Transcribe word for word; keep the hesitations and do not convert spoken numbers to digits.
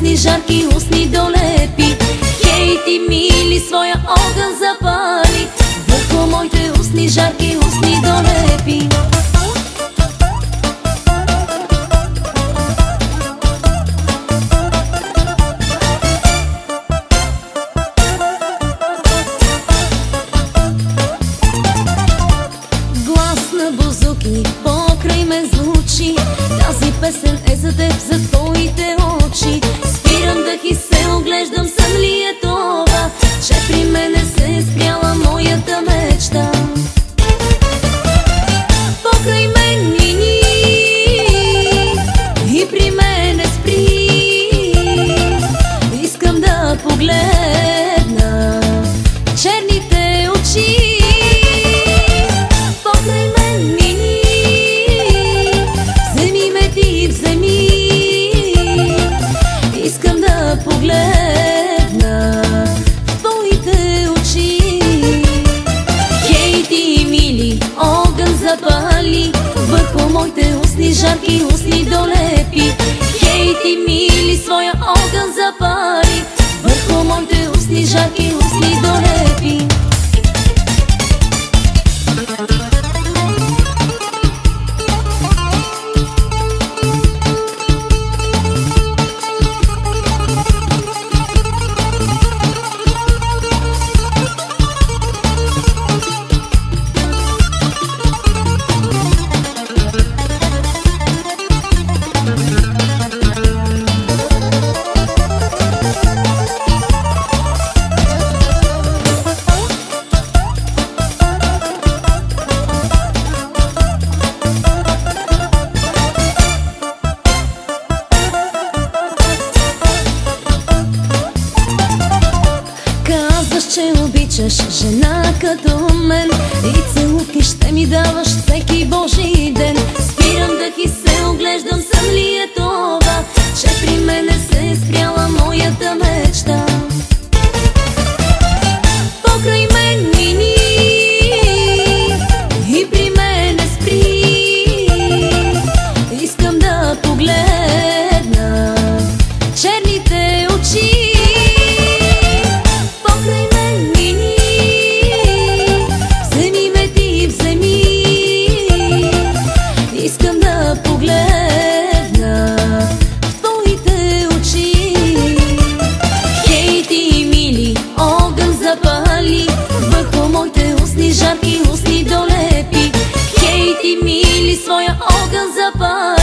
устни, жарки устни долепи. Хей, ти мили, своя огън запали върху моите устни, жарки устни долепи. Глас на бузуки покрай ме звучи, тази песен е за теб, за твоите очи. Спирам дъх и се оглеждам, сън ли е това, че при мене се е спряла моята мечта. Покрай мен мини и при мене спри, искам да погледна черните очи. Покрай мен мини, вземи ме ти, вземи, искам да погледна твоите очи. Хей, ти мили, огън запали върху моите устни, жарки устни долепи. Хей, ти мили, своя огън запали върху моите устни, жарки устни долепи. Че обичаш жена като мен и целувки ще ми даваш всеки божи ден. Спирам дъх и се оглеждам, сън ли е това, че при мене се е спряла моята мечта. Покрай мен мини и при мене спри, искам да погледна черните очи. Искам да погледна твоите очи. Хей, ти мили, огън запали върху моите устни, жарки устни долепи. Хей, ти мили, своя огън запали